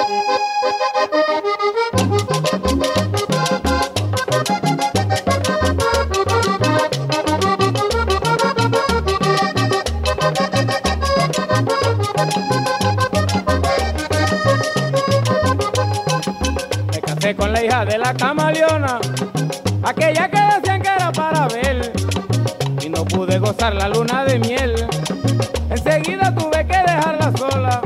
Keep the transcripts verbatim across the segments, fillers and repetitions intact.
Me casé con la hija de la camaleona, aquella que decían que era para ver, y no pude gozar la luna de miel. Enseguida tuve que dejarla sola.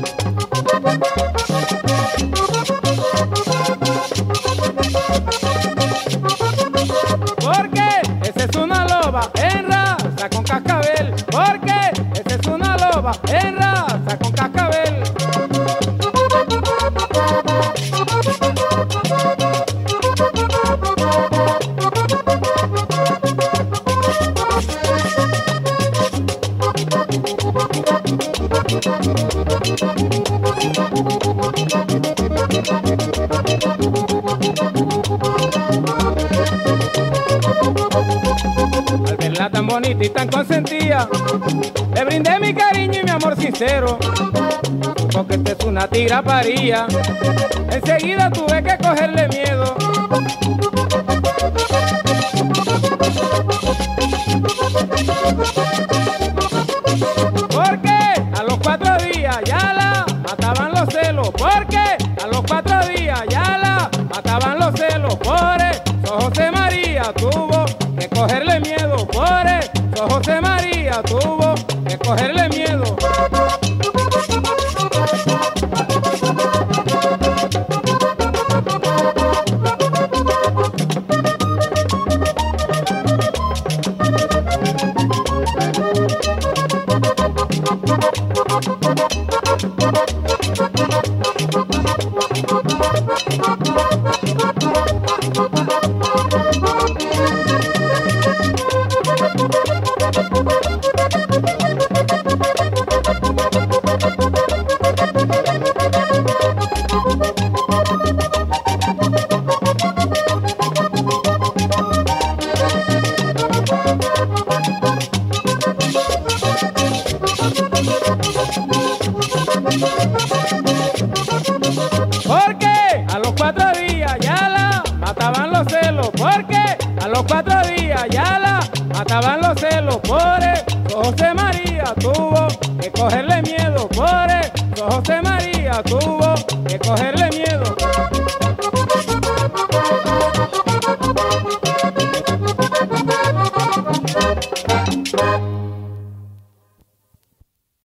Porque esa es una loba en raza con cascabel. Porque esa es una loba en raza con cascabel. Al verla tan bonita y tan consentida, le brindé mi cariño y mi amor sincero, porque esta es una tigra paría. Enseguida tuve que cogerle miedo. Porque a los cuatro días ya la mataban los celos. Porque a los cuatro días ya la mataban los celos. Por eso José María tuvo que cogerle miedo. Por eso José María tuvo que cogerle miedo. Porque a los cuatro días ya la mataban los celos. Porque a los cuatro días ya la mataban los celos. Por eso José María tuvo que cogerle miedo. Por eso José María tuvo que cogerle miedo.